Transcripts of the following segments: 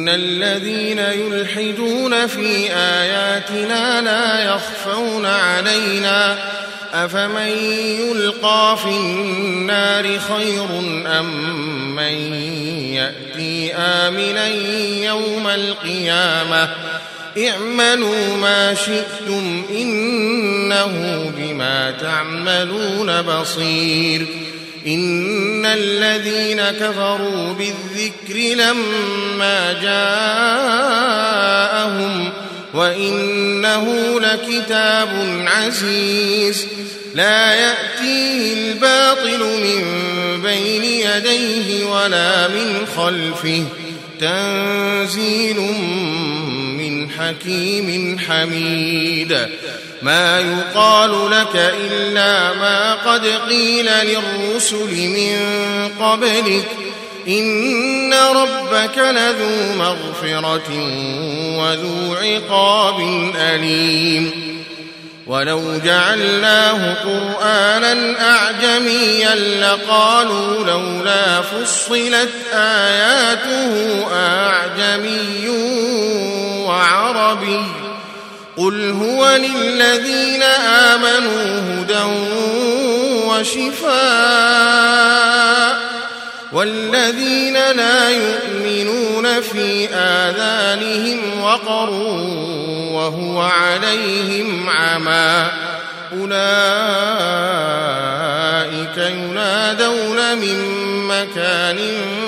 إن الذين يلحدون في آياتنا لا يخفون علينا أفمن يلقى في النار خير أم من يأتي آمنا يوم القيامة اعملوا ما شئتم إنه بما تعملون بصير إن الذين كفروا بالذكر لما جاءهم وإنه لكتاب عزيز لا يأتيه الباطل من بين يديه ولا من خلفه تنزيل من حكيم حميد ما يقال لك إلا ما قد قيل للرسل من قبلك إن ربك لذو مغفرة وذو عقاب أليم ولو جعلناه قرآنا أعجميا لقالوا لولا فصلت آياته أعجمي وعربي قل هو للذين آمنوا هدى وشفاء والذين لا يؤمنون في آذانهم وقر وهو عليهم عمى أولئك ينادون من مكان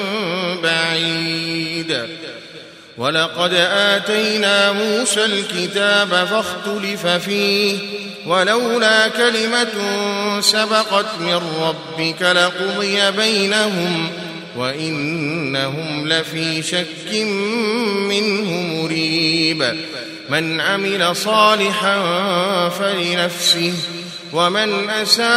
بعيد ولقد آتينا موسى الكتاب فاختلف فيه ولولا كلمة سبقت من ربك لقضي بينهم وإنهم لفي شك منه مريب من عمل صالحا فلنفسه ومن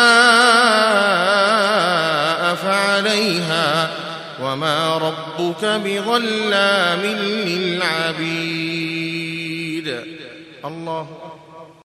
أساء فعليها وما ربك بظلام للعبيد الله